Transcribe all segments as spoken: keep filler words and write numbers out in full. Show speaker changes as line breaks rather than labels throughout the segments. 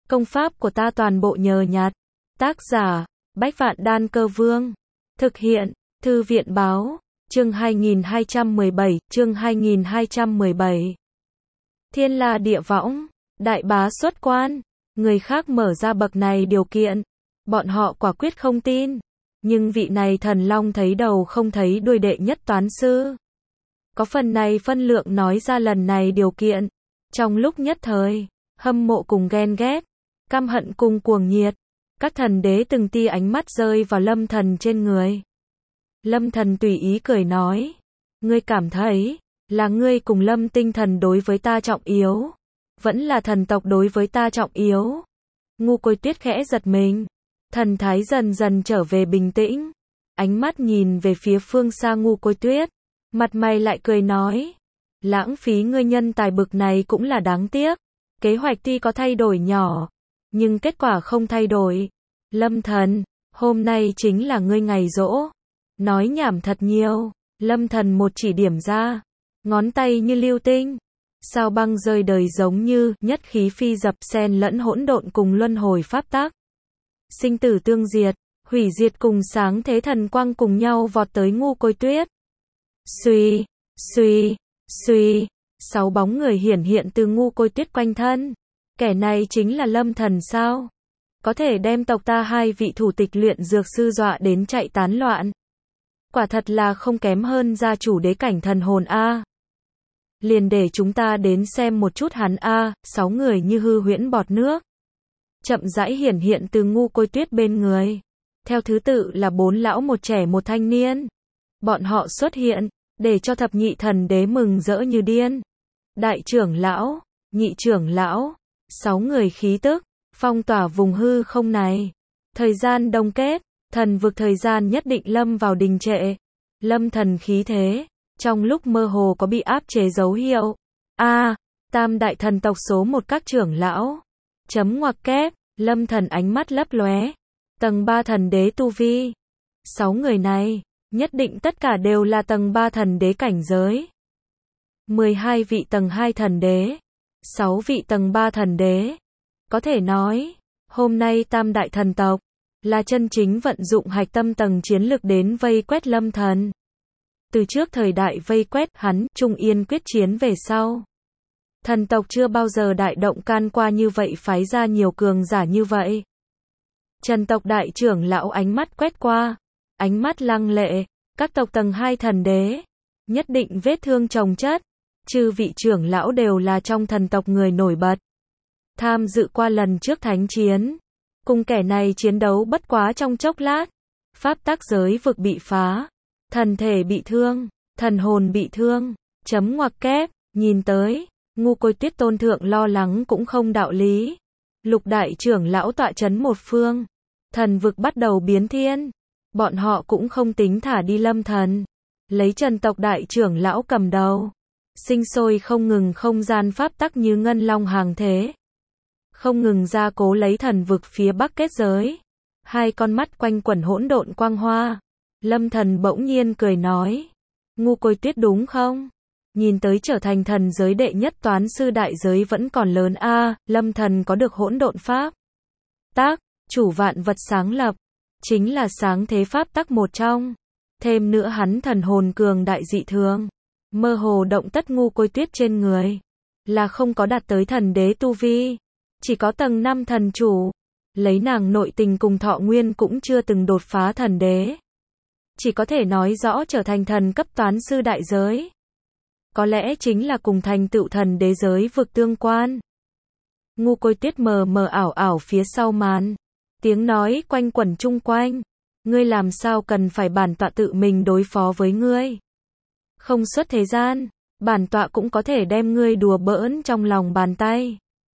Công pháp của ta toàn bộ nhờ nhặt. Tác giả, Bách Vạn Đan Cơ Vương. Thực hiện, Thư viện Báo. Chương hai nghìn hai trăm mười bảy, chương hai nghìn hai trăm mười bảy. Thiên La Địa Võng, đại bá xuất quan. Người khác mở ra bậc này điều kiện, bọn họ quả quyết không tin. Nhưng vị này thần long thấy đầu không thấy đuôi đệ nhất toán sư. Có phần này phân lượng nói ra lần này điều kiện. Trong lúc nhất thời, hâm mộ cùng ghen ghét, căm hận cùng cuồng nhiệt. Các thần đế từng tia ánh mắt rơi vào Lâm Thần trên người. Lâm Thần tùy ý cười nói. Ngươi cảm thấy, là ngươi cùng Lâm tinh thần đối với ta trọng yếu, vẫn là thần tộc đối với ta trọng yếu? Ngu Côi Tuyết khẽ giật mình. Thần thái dần dần trở về bình tĩnh. Ánh mắt nhìn về phía phương xa Ngu Côi Tuyết. Mặt mày lại cười nói. Lãng phí ngươi nhân tài bực này cũng là đáng tiếc. Kế hoạch tuy có thay đổi nhỏ, nhưng kết quả không thay đổi. Lâm Thần, hôm nay chính là ngươi ngày giỗ. Nói nhảm thật nhiều. Lâm Thần một chỉ điểm ra, ngón tay như lưu tinh, sao băng rơi đời giống như nhất khí phi dập, xen lẫn hỗn độn cùng luân hồi pháp tắc. Sinh tử tương diệt, hủy diệt cùng sáng thế thần quang cùng nhau vọt tới Ngu Côi Tuyết. Xuy, xuy, xuy, sáu bóng người hiển hiện từ Ngu Côi Tuyết quanh thân. Kẻ này chính là Lâm Thần sao? Có thể đem tộc ta hai vị thủ tịch luyện dược sư dọa đến chạy tán loạn. Quả thật là không kém hơn gia chủ đế cảnh thần hồn a. Liền để chúng ta đến xem một chút hắn a. Sáu người như hư huyễn bọt nước, chậm rãi hiển hiện từ Ngu Côi Tuyết bên người. Theo thứ tự là bốn lão một trẻ một thanh niên. Bọn họ xuất hiện, để cho thập nhị thần đế mừng rỡ như điên. Đại trưởng lão, nhị trưởng lão, sáu người khí tức, phong tỏa vùng hư không này. Thời gian đông kết, thần vực thời gian nhất định lâm vào đình trệ. Lâm Thần khí thế, trong lúc mơ hồ có bị áp chế dấu hiệu. A, à, tam đại thần tộc số một các trưởng lão. Chấm ngoặc kép, Lâm Thần ánh mắt lấp lóe. Tầng ba thần đế tu vi. Sáu người này, nhất định tất cả đều là tầng ba thần đế cảnh giới. mười hai vị tầng hai thần đế. sáu vị tầng ba thần đế. Có thể nói, hôm nay tam đại thần tộc là chân chính vận dụng hạch tâm tầng chiến lực đến vây quét Lâm Thần. Từ trước thời đại vây quét hắn, Trung Yên quyết chiến về sau, thần tộc chưa bao giờ đại động can qua như vậy, phái ra nhiều cường giả như vậy. Trần tộc đại trưởng lão ánh mắt quét qua, ánh mắt lăng lệ, các tộc tầng hai thần đế, nhất định vết thương chồng chất, chư vị trưởng lão đều là trong thần tộc người nổi bật. Tham dự qua lần trước thánh chiến, cùng kẻ này chiến đấu bất quá trong chốc lát, pháp tắc giới vực bị phá, thần thể bị thương, thần hồn bị thương. Chấm ngoặc kép, nhìn tới, Ngu Côi Tuyết tôn thượng lo lắng cũng không đạo lý. Lục đại trưởng lão tọa chấn một phương, thần vực bắt đầu biến thiên. Bọn họ cũng không tính thả đi Lâm Thần, lấy Trần tộc đại trưởng lão cầm đầu, sinh sôi không ngừng không gian pháp tắc như ngân long hàng thế, không ngừng gia cố lấy thần vực phía bắc kết giới. Hai con mắt quanh quẩn hỗn độn quang hoa. Lâm Thần bỗng nhiên cười nói. Ngu Côi Tuyết đúng không? Nhìn tới trở thành thần giới đệ nhất toán sư đại giới vẫn còn lớn a. À, Lâm Thần có được hỗn độn pháp tắc, chủ vạn vật sáng lập, chính là sáng thế pháp tắc một trong. Thêm nữa hắn thần hồn cường đại dị thường, mơ hồ động tất Ngu Côi Tuyết trên người, là không có đạt tới thần đế tu vi, chỉ có tầng năm thần chủ. Lấy nàng nội tình cùng thọ nguyên cũng chưa từng đột phá thần đế, chỉ có thể nói rõ trở thành thần cấp toán sư đại giới. Có lẽ chính là cùng thành tựu thần đế giới vực tương quan. Ngu Côi Tuyết mờ mờ ảo ảo phía sau màn, tiếng nói quanh quẩn chung quanh. Ngươi làm sao cần phải bản tọa tự mình đối phó với ngươi? Không xuất thế gian, bản tọa cũng có thể đem ngươi đùa bỡn trong lòng bàn tay.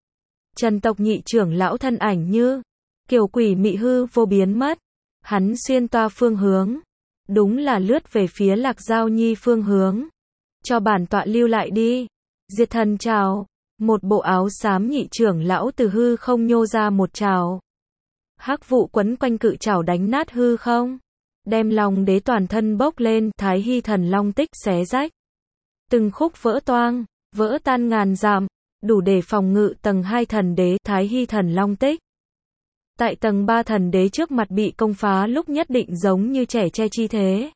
Trần tộc nhị trưởng lão thân ảnh như kiều quỷ mị hư vô biến mất. Hắn xuyên toa phương hướng, đúng là lướt về phía Lạc Giao Nhi phương hướng. Cho bản tọa lưu lại đi. Diệt thần trào. Một bộ áo xám nhị trưởng lão từ hư không nhô ra một trào. Hắc vụ quấn quanh cự trảo đánh nát hư không, đem lòng đế toàn thân bốc lên. Thái Hy thần long tích xé rách, từng khúc vỡ toang, vỡ tan ngàn dặm. đủ để phòng ngự tầng hai thần đế Thái Hy Thần Long Tích. Tại tầng ba thần đế trước mặt bị công phá lúc nhất định giống như trẻ tre chi thế.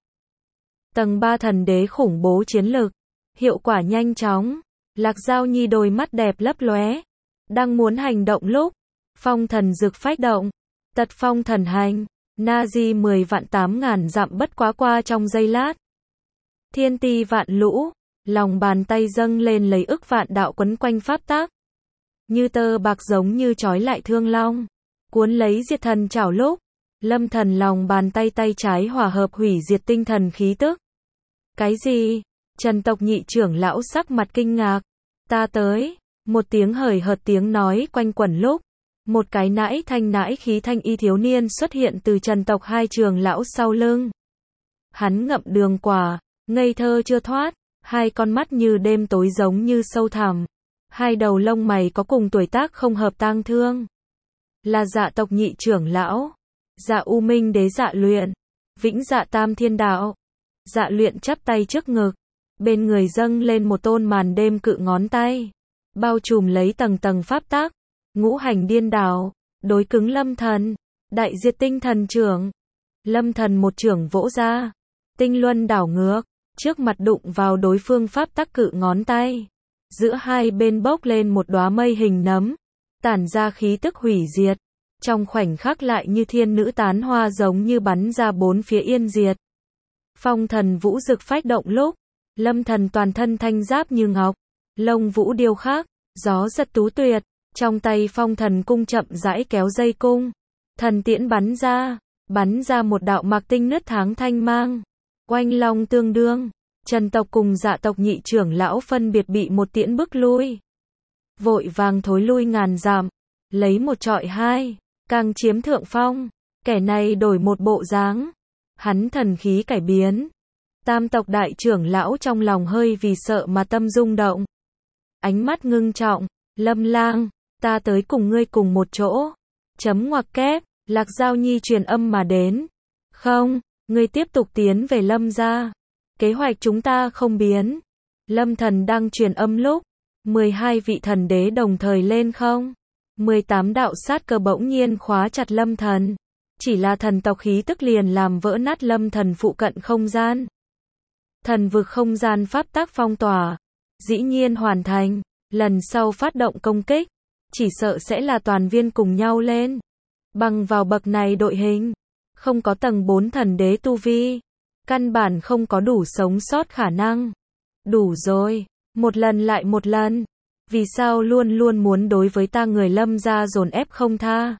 Tầng ba thần đế khủng bố chiến lực, hiệu quả nhanh chóng. Lạc Giao Nhi đôi mắt đẹp lấp lóe, đang muốn hành động lúc, phong thần dực phách động, tật phong thần hành, na di mười vạn tám ngàn dặm bất quá qua trong giây lát. Thiên ti vạn lũ, lòng bàn tay dâng lên lấy ức vạn đạo quấn quanh pháp tác. Như tơ bạc giống như trói lại thương long, cuốn lấy diệt thần chảo lúc, lâm thần lòng bàn tay tay trái hòa hợp hủy diệt tinh thần khí tức. Cái gì? Trần tộc nhị trưởng lão sắc mặt kinh ngạc. Ta tới, một tiếng hời hợt tiếng nói quanh quẩn lúc, một cái nãi thanh nãi khí thanh y thiếu niên xuất hiện từ Trần tộc hai trưởng lão sau lưng. Hắn ngậm đường quả, ngây thơ chưa thoát, hai con mắt như đêm tối giống như sâu thẳm, hai đầu lông mày có cùng tuổi tác không hợp tang thương. Là Dạ tộc nhị trưởng lão, Dạ U Minh đế Dạ Luyện, Vĩnh Dạ Tam Thiên Đạo. Dạ Luyện chắp tay trước ngực, bên người dâng lên một tôn màn đêm cự ngón tay, bao trùm lấy tầng tầng pháp tác, ngũ hành điên đảo, đối cứng lâm thần, đại diệt tinh thần trưởng. Lâm thần một trưởng vỗ ra, tinh luân đảo ngược, trước mặt đụng vào đối phương pháp tắc cự ngón tay. Giữa hai bên bốc lên một đóa mây hình nấm, tản ra khí tức hủy diệt, trong khoảnh khắc lại như thiên nữ tán hoa giống như bắn ra bốn phía yên diệt. Phong thần vũ dực phách động lúc, lâm thần toàn thân thanh giáp như ngọc, lông vũ điêu khắc, gió giật tú tuyệt, trong tay phong thần cung chậm rãi kéo dây cung, thần tiễn bắn ra, bắn ra một đạo mạc tinh nứt tháng thanh mang, oanh long tương đương. Trần tộc cùng Dạ tộc nhị trưởng lão phân biệt bị một tiễn bức lui, vội vàng thối lui ngàn dặm, lấy một trọi hai, càng chiếm thượng phong. Kẻ này đổi một bộ dáng, hắn thần khí cải biến. Tam tộc đại trưởng lão trong lòng hơi vì sợ mà tâm rung động, ánh mắt ngưng trọng. Lâm Lang, ta tới cùng ngươi cùng một chỗ. Chấm ngoặc kép, Lạc Giao Nhi truyền âm mà đến. Không, ngươi tiếp tục tiến về Lâm gia. Kế hoạch chúng ta không biến. Lâm thần đang truyền âm lúc, mười hai vị thần đế đồng thời lên không. mười tám đạo sát cơ bỗng nhiên khóa chặt lâm thần. Chỉ là thần tộc khí tức liền làm vỡ nát lâm thần phụ cận không gian. Thần vực không gian pháp tác phong tỏa, dĩ nhiên hoàn thành. Lần sau phát động công kích, chỉ sợ sẽ là toàn viên cùng nhau lên. Bằng vào bậc này đội hình, không có tầng bốn thần đế tu vi, căn bản không có đủ sống sót khả năng. Đủ rồi, một lần lại một lần. Vì sao luôn luôn muốn đối với ta người lâm gia dồn ép không tha?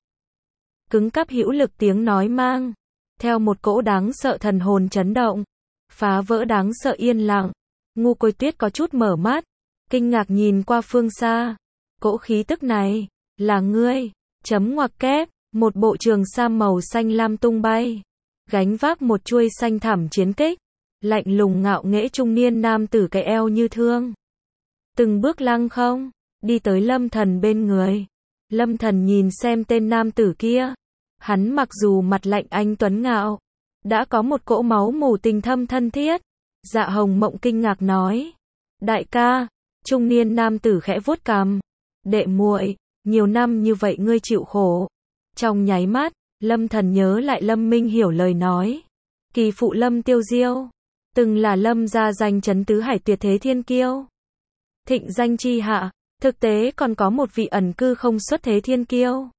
Cứng cáp hữu lực tiếng nói mang theo một cỗ đáng sợ thần hồn chấn động, phá vỡ đáng sợ yên lặng. Ngu Côi Tuyết có chút mở mắt, kinh ngạc nhìn qua phương xa. Cỗ khí tức này, là ngươi? Chấm ngoặc kép, một bộ trường sam màu xanh lam tung bay, gánh vác một chuôi xanh thẳm chiến kích, lạnh lùng ngạo nghễ trung niên nam tử cái eo như thương. Từng bước lăng không, đi tới lâm thần bên người. Lâm thần nhìn xem tên nam tử kia. Hắn mặc dù mặt lạnh anh tuấn ngạo, đã có một cỗ máu mù tình thâm thân thiết. Dạ Hồng Mộng kinh ngạc nói. Đại ca, trung niên nam tử khẽ vuốt cằm. Đệ muội, nhiều năm như vậy ngươi chịu khổ. Trong nháy mắt, lâm thần nhớ lại Lâm Minh Hiểu lời nói. Kỳ phụ Lâm Tiêu Diêu, từng là lâm gia danh chấn tứ hải tuyệt thế thiên kiêu. Thịnh danh chi hạ, thực tế còn có một vị ẩn cư không xuất thế thiên kiêu.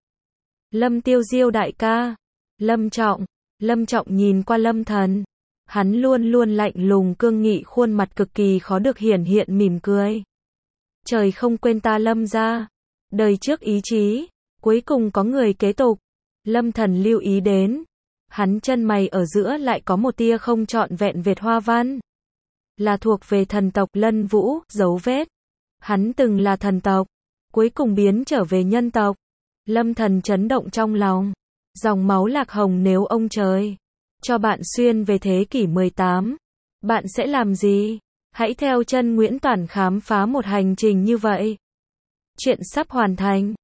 Lâm Tiêu Diêu đại ca. Lâm Trọng, Lâm Trọng nhìn qua lâm thần. Hắn luôn luôn lạnh lùng cương nghị, khuôn mặt cực kỳ khó được hiển hiện mỉm cười. Trời không quên ta lâm gia. Đời trước ý chí, cuối cùng có người kế tục. Lâm thần lưu ý đến. Hắn chân mày ở giữa lại có một tia không trọn vẹn vệt hoa văn. Là thuộc về thần tộc Lân Vũ, dấu vết. Hắn từng là thần tộc, cuối cùng biến trở về nhân tộc. Lâm thần chấn động trong lòng. Dòng máu Lạc Hồng, nếu ông trời cho bạn xuyên về thế kỷ mười tám, bạn sẽ làm gì? Hãy theo chân Nguyễn Toản khám phá một hành trình như vậy. Chuyện sắp hoàn thành.